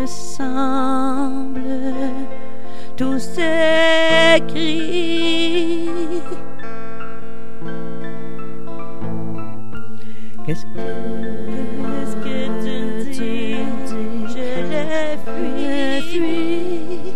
ressemble tous ces cris. Qu'est-ce que tu me dis? Je l'ai fui.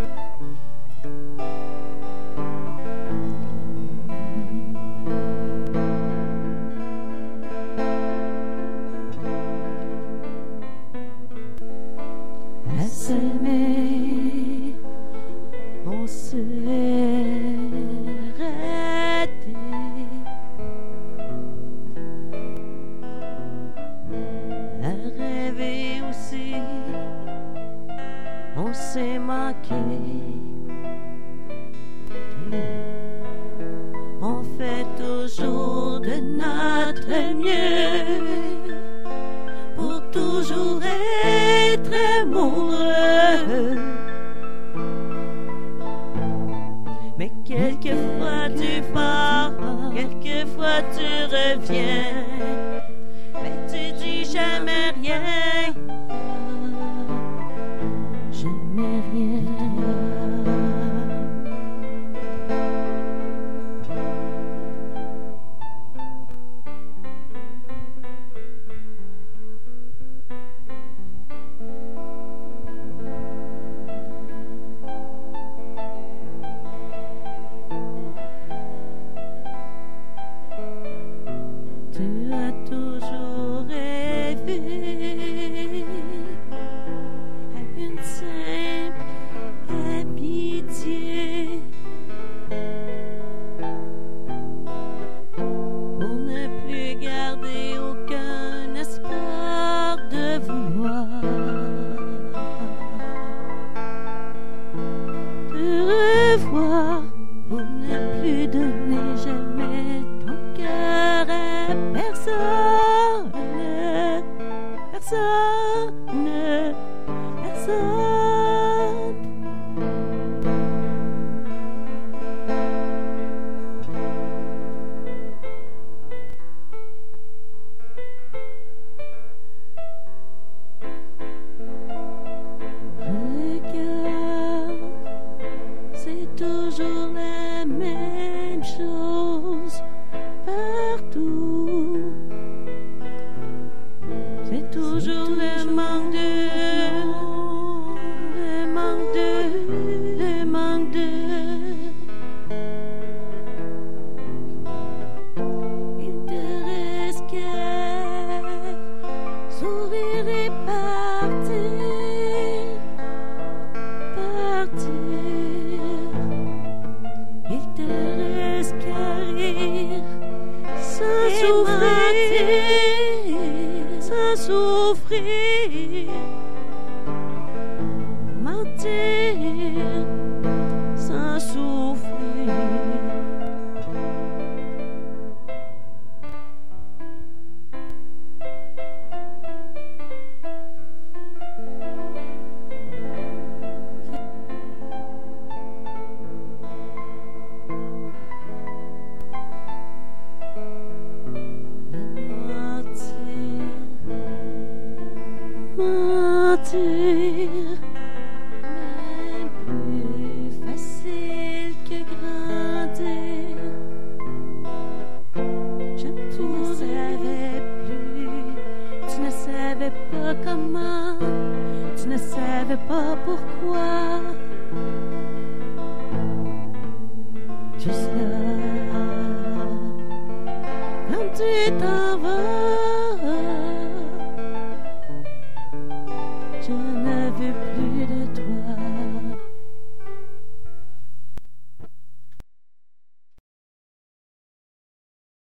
À s'aimer, on s'est raté. À rêver aussi, on s'est manqué. On fait toujours de notre mieux pour toujours être amoureux. Mais quelquefois tu pars, quelquefois tu reviens, mais tu dis jamais rien, jamais rien. Tu as toujours rêvé à une simple amitié pour ne plus garder aucun espoir de vouloir te revoir, pour ne plus donner jamais ton cœur à personne, personne, personne. Regarde, c'est toujours la même chose partout. C'est toujours le manque le manque de. Il te reste qu'à sourire et partir, partir. Il te reste qu'à rire sans souffrir, sans souffrir, mentir sans souffrir. Mentir, même plus facile que grandir. Je ne savais plus, tu ne savais pas comment, tu ne savais pas pourquoi. Juste là, quand tu t'en vas.